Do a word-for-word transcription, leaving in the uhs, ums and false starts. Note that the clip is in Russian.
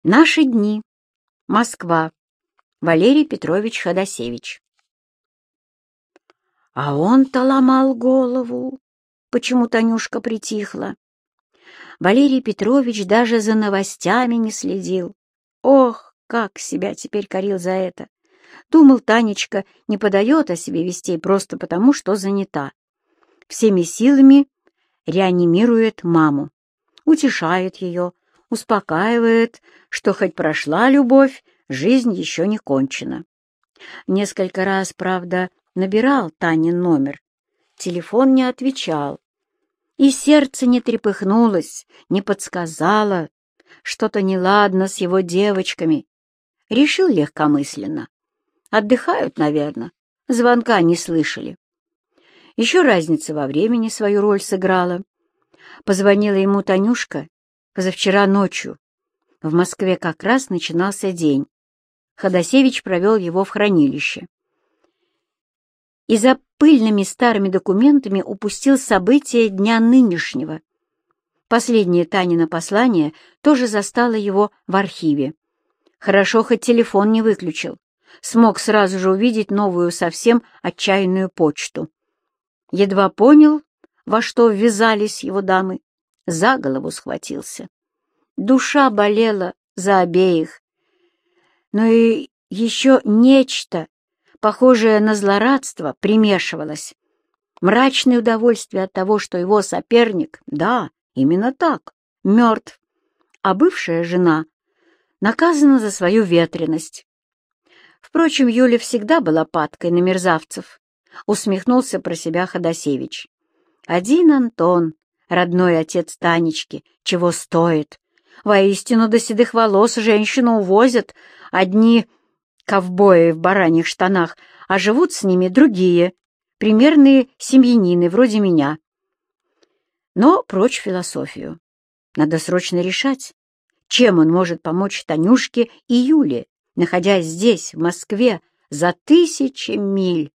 Наши дни. Москва. Валерий Петрович Ходосевич. А он-то ломал голову. Почему Танюшка притихла? Валерий Петрович даже за новостями не следил. Ох, как себя теперь корил за это! Думал, Танечка не подает о себе вестей просто потому, что занята. Всеми силами реанимирует маму, утешает ее, успокаивает, что хоть прошла любовь, жизнь еще не кончена. Несколько раз, правда, набирал Танин номер. Телефон не отвечал. И сердце не трепыхнулось, не подсказало. Что-то неладно с его девочками. Решил легкомысленно. Отдыхают, наверное. Звонка не слышали. Еще разница во времени свою роль сыграла. Позвонила ему Танюшка позавчера ночью. В Москве как раз начинался день. Ходосевич провел его в хранилище. И за пыльными старыми документами упустил события дня нынешнего. Последнее Танино послание тоже застало его в архиве. Хорошо, хоть телефон не выключил. Смог сразу же увидеть новую совсем отчаянную почту. Едва понял, во что ввязались его дамы, за голову схватился. Душа болела за обеих. Но и еще нечто, похожее на злорадство, примешивалось. Мрачное удовольствие от того, что его соперник, да, именно так, мертв, а бывшая жена наказана за свою ветреность. Впрочем, Юля всегда была падкой на мерзавцев, усмехнулся про себя Ходосевич. Один Антон, родной отец Танечки, чего стоит. Воистину до седых волос женщину увозят одни ковбои в бараньих штанах, а живут с ними другие, примерные семьянины, вроде меня. Но прочь философию. Надо срочно решать, чем он может помочь Танюшке и Юле, находясь здесь, в Москве, за тысячи миль.